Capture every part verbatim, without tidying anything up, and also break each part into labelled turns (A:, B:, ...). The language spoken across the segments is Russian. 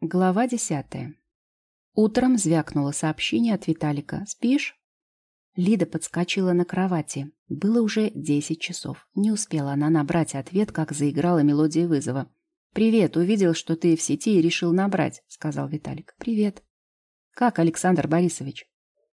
A: Глава десятая. Утром звякнуло сообщение от Виталика. «Спишь?» Лида подскочила на кровати. Было уже десять часов. Не успела она набрать ответ, как заиграла мелодия вызова. «Привет, увидел, что ты в сети и решил набрать», — сказал Виталик. «Привет». «Как, Александр Борисович?»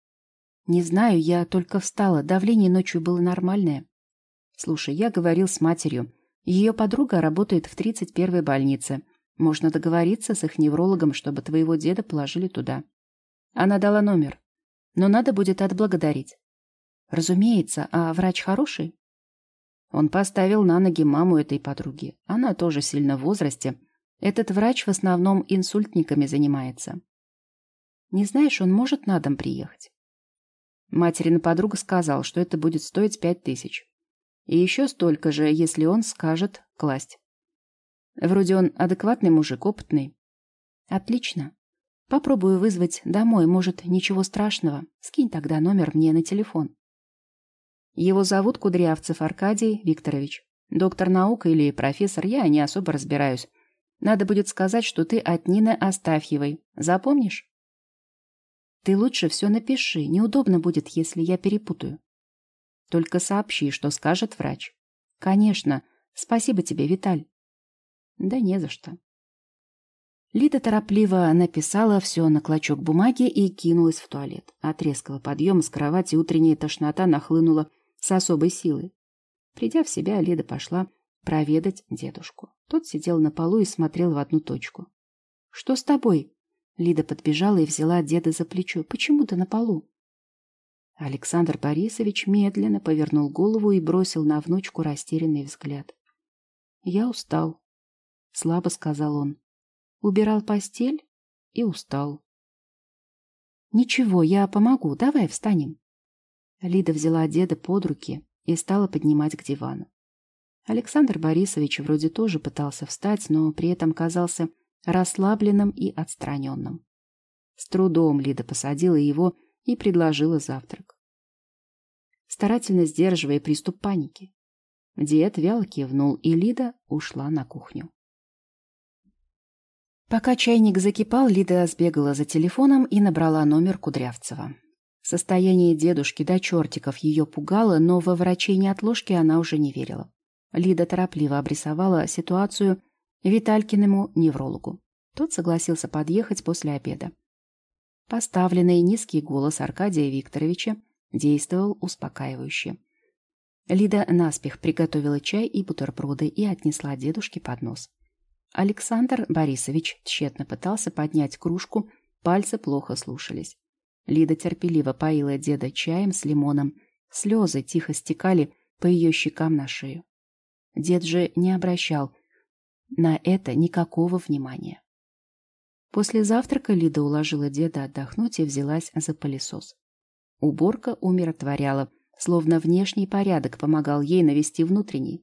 A: «Не знаю, я только встала. Давление ночью было нормальное». «Слушай, я говорил с матерью. Ее подруга работает в тридцать первой больнице. Можно договориться с их неврологом, чтобы твоего деда положили туда. Она дала номер. Но надо будет отблагодарить». «Разумеется. А врач хороший?» Он поставил на ноги маму этой подруги. Она тоже сильно в возрасте. Этот врач в основном инсультниками занимается. Не знаешь, он может на дом приехать? Материна подруга сказала, что это будет стоить пять тысяч. И еще столько же, если он скажет класть. Вроде он адекватный мужик, опытный. Отлично. Попробую вызвать домой, может, ничего страшного. Скинь тогда номер мне на телефон. Его зовут Кудрявцев Аркадий Викторович. Доктор наук или профессор, я не особо разбираюсь. Надо будет сказать, что ты от Нины Астафьевой. Запомнишь? Ты лучше все напиши. Неудобно будет, если я перепутаю. Только сообщи, что скажет врач. Конечно. Спасибо тебе, Виталь. Да не за что. Лида торопливо написала все на клочок бумаги и кинулась в туалет. От резкого подъема с кровати утренняя тошнота нахлынула с особой силой. Придя в себя, Лида пошла проведать дедушку. Тот сидел на полу и смотрел в одну точку. «Что с тобой?» Лида подбежала и взяла деда за плечо. «Почему ты на полу?» Александр Борисович медленно повернул голову и бросил на внучку растерянный взгляд. «Я устал», — слабо сказал он. Убирал постель и устал. «Ничего, я помогу. Давай встанем». Лида взяла деда под руки и стала поднимать к дивану. Александр Борисович вроде тоже пытался встать, но при этом казался расслабленным и отстраненным. С трудом Лида посадила его и предложила завтрак, старательно сдерживая приступ паники. Дед вяло кивнул, и Лида ушла на кухню. Пока чайник закипал, Лида сбегала за телефоном и набрала номер Кудрявцева. Состояние дедушки до чертиков ее пугало, но во врачей неотложки она уже не верила. Лида торопливо обрисовала ситуацию Виталькиному неврологу. Тот согласился подъехать после обеда. Поставленный низкий голос Аркадия Викторовича действовал успокаивающе. Лида наспех приготовила чай и бутерброды и отнесла дедушке поднос. Александр Борисович тщетно пытался поднять кружку, пальцы плохо слушались. Лида терпеливо поила деда чаем с лимоном. Слезы тихо стекали по ее щекам на шею. Дед же не обращал на это никакого внимания. После завтрака Лида уложила деда отдохнуть и взялась за пылесос. Уборка умиротворяла, словно внешний порядок помогал ей навести внутренний.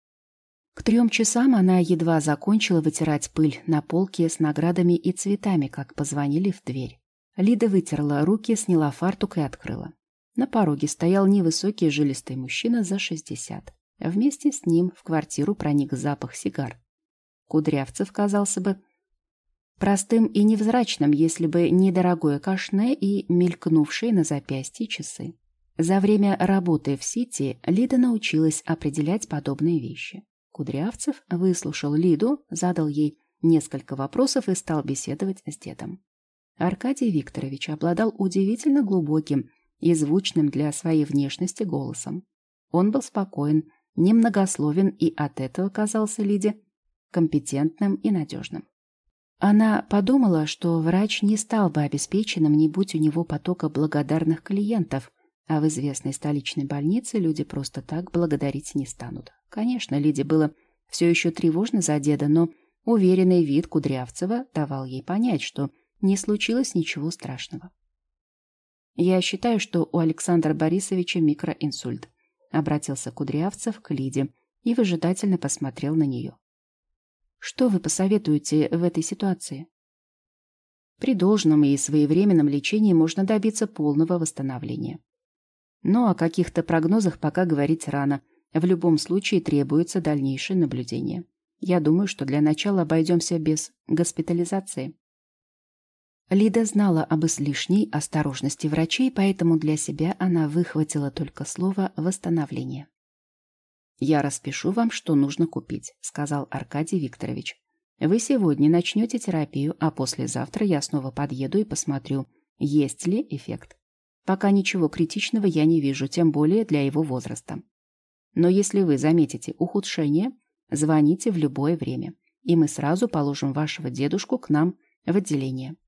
A: К трем часам она едва закончила вытирать пыль на полке с наградами и цветами, как позвонили в дверь. Лида вытерла руки, сняла фартук и открыла. На пороге стоял невысокий жилистый мужчина за шестьдесят. Вместе с ним в квартиру проник запах сигар. Кудрявцев казался бы простым и невзрачным, если бы не дорогое кашне и мелькнувшие на запястье часы. За время работы в Сити Лида научилась определять подобные вещи. Кудрявцев выслушал Лиду, задал ей несколько вопросов и стал беседовать с дедом. Аркадий Викторович обладал удивительно глубоким и звучным для своей внешности голосом. Он был спокоен, немногословен и от этого казался Лиде компетентным и надежным. Она подумала, что врач не стал бы обеспеченным, не будь у него потока благодарных клиентов, а в известной столичной больнице люди просто так благодарить не станут. Конечно, Лиде было все еще тревожно за деда, но уверенный вид Кудрявцева давал ей понять, что не случилось ничего страшного. «Я считаю, что у Александра Борисовича микроинсульт», — обратился Кудрявцев к Лиде и выжидательно посмотрел на нее. «Что вы посоветуете в этой ситуации?» При должном и своевременном лечении можно добиться полного восстановления. Но о каких-то прогнозах пока говорить рано. В любом случае требуется дальнейшее наблюдение. Я думаю, что для начала обойдемся без госпитализации. Лида знала об излишней осторожности врачей, поэтому для себя она выхватила только слово «восстановление». «Я распишу вам, что нужно купить», — сказал Аркадий Викторович. «Вы сегодня начнете терапию, а послезавтра я снова подъеду и посмотрю, есть ли эффект. Пока ничего критичного я не вижу, тем более для его возраста. Но если вы заметите ухудшение, звоните в любое время, и мы сразу положим вашего дедушку к нам в отделение».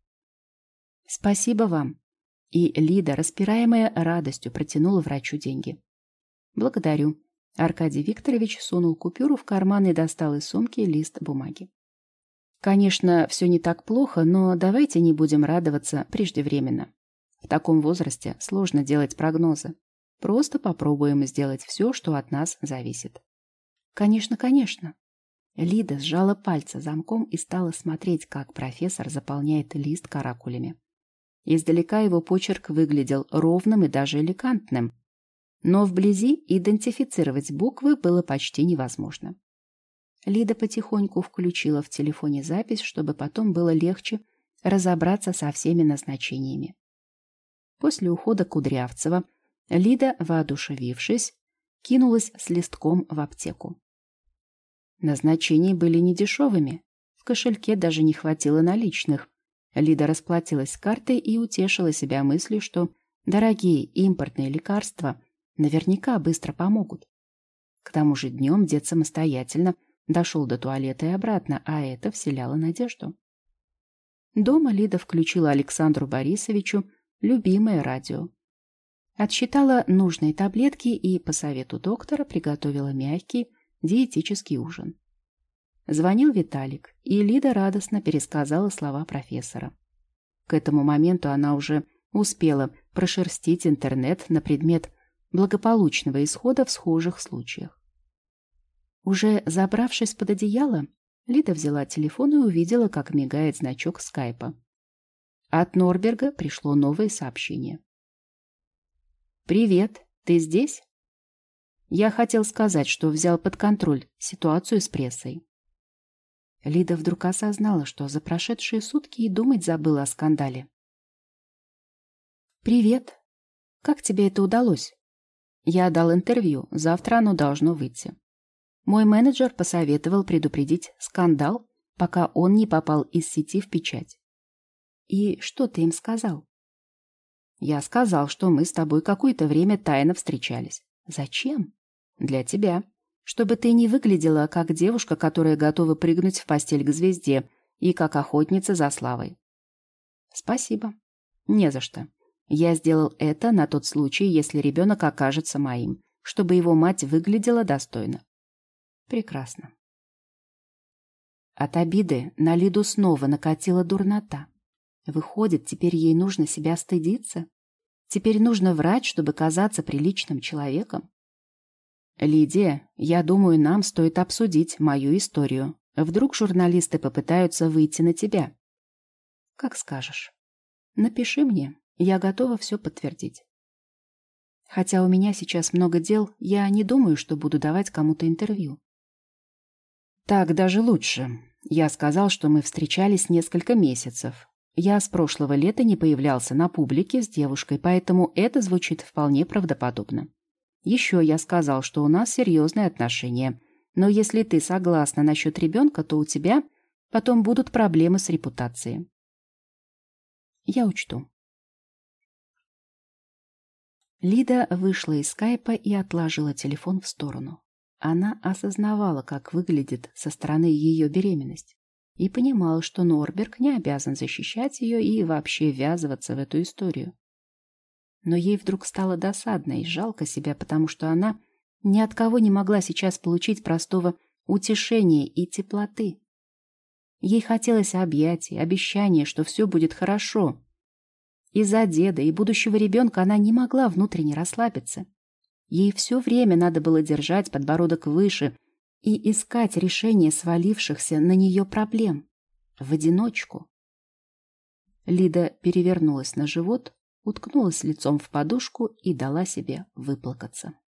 A: «Спасибо вам». И Лида, распираемая радостью, протянула врачу деньги. «Благодарю». Аркадий Викторович сунул купюру в карман и достал из сумки лист бумаги. «Конечно, все не так плохо, но давайте не будем радоваться преждевременно. В таком возрасте сложно делать прогнозы. Просто попробуем сделать все, что от нас зависит». «Конечно, конечно». Лида сжала пальцы замком и стала смотреть, как профессор заполняет лист каракулями. Издалека его почерк выглядел ровным и даже элегантным, но вблизи идентифицировать буквы было почти невозможно. Лида потихоньку включила в телефоне запись, чтобы потом было легче разобраться со всеми назначениями. После ухода Кудрявцева Лида, воодушевившись, кинулась с листком в аптеку. Назначения были недешевыми, в кошельке даже не хватило наличных. Лида расплатилась картой и утешила себя мыслью, что дорогие импортные лекарства наверняка быстро помогут. К тому же днем дед самостоятельно дошел до туалета и обратно, а это вселяло надежду. Дома Лида включила Александру Борисовичу любимое радио. Отсчитала нужные таблетки и, по совету доктора, приготовила мягкий диетический ужин. Звонил Виталик, и Лида радостно пересказала слова профессора. К этому моменту она уже успела прошерстить интернет на предмет благополучного исхода в схожих случаях. Уже забравшись под одеяло, Лида взяла телефон и увидела, как мигает значок скайпа. От Норберга пришло новое сообщение. «Привет, ты здесь? Я хотел сказать, что взял под контроль ситуацию с прессой». Лида вдруг осознала, что за прошедшие сутки и думать забыла о скандале. «Привет. Как тебе это удалось?» «Я дал интервью, завтра оно должно выйти. Мой менеджер посоветовал предупредить скандал, пока он не попал из сети в печать». «И что ты им сказал?» «Я сказал, что мы с тобой какое-то время тайно встречались». «Зачем?» «Для тебя. Чтобы ты не выглядела как девушка, которая готова прыгнуть в постель к звезде, и как охотница за славой». «Спасибо». «Не за что. Я сделал это на тот случай, если ребенок окажется моим, чтобы его мать выглядела достойно». «Прекрасно». От обиды на Лиду снова накатила дурнота. Выходит, теперь ей нужно себя стыдиться? Теперь нужно врать, чтобы казаться приличным человеком? «Лидия, я думаю, нам стоит обсудить мою историю. Вдруг журналисты попытаются выйти на тебя». «Как скажешь. Напиши мне, я готова все подтвердить. Хотя у меня сейчас много дел, я не думаю, что буду давать кому-то интервью». «Так даже лучше. Я сказал, что мы встречались несколько месяцев. Я с прошлого лета не появлялся на публике с девушкой, поэтому это звучит вполне правдоподобно. Еще я сказал, что у нас серьезные отношения, но если ты согласна насчет ребенка, то у тебя потом будут проблемы с репутацией». «Я учту». Лида вышла из скайпа и отложила телефон в сторону. Она осознавала, как выглядит со стороны ее беременность, и понимала, что Норберг не обязан защищать ее и вообще ввязываться в эту историю. Но ей вдруг стало досадно и жалко себя, потому что она ни от кого не могла сейчас получить простого утешения и теплоты. Ей хотелось объятий, обещания, что все будет хорошо. Из-за деда и будущего ребенка она не могла внутренне расслабиться. Ей все время надо было держать подбородок выше и искать решение свалившихся на нее проблем. В одиночку. Лида перевернулась на живот, уткнулась лицом в подушку и дала себе выплакаться.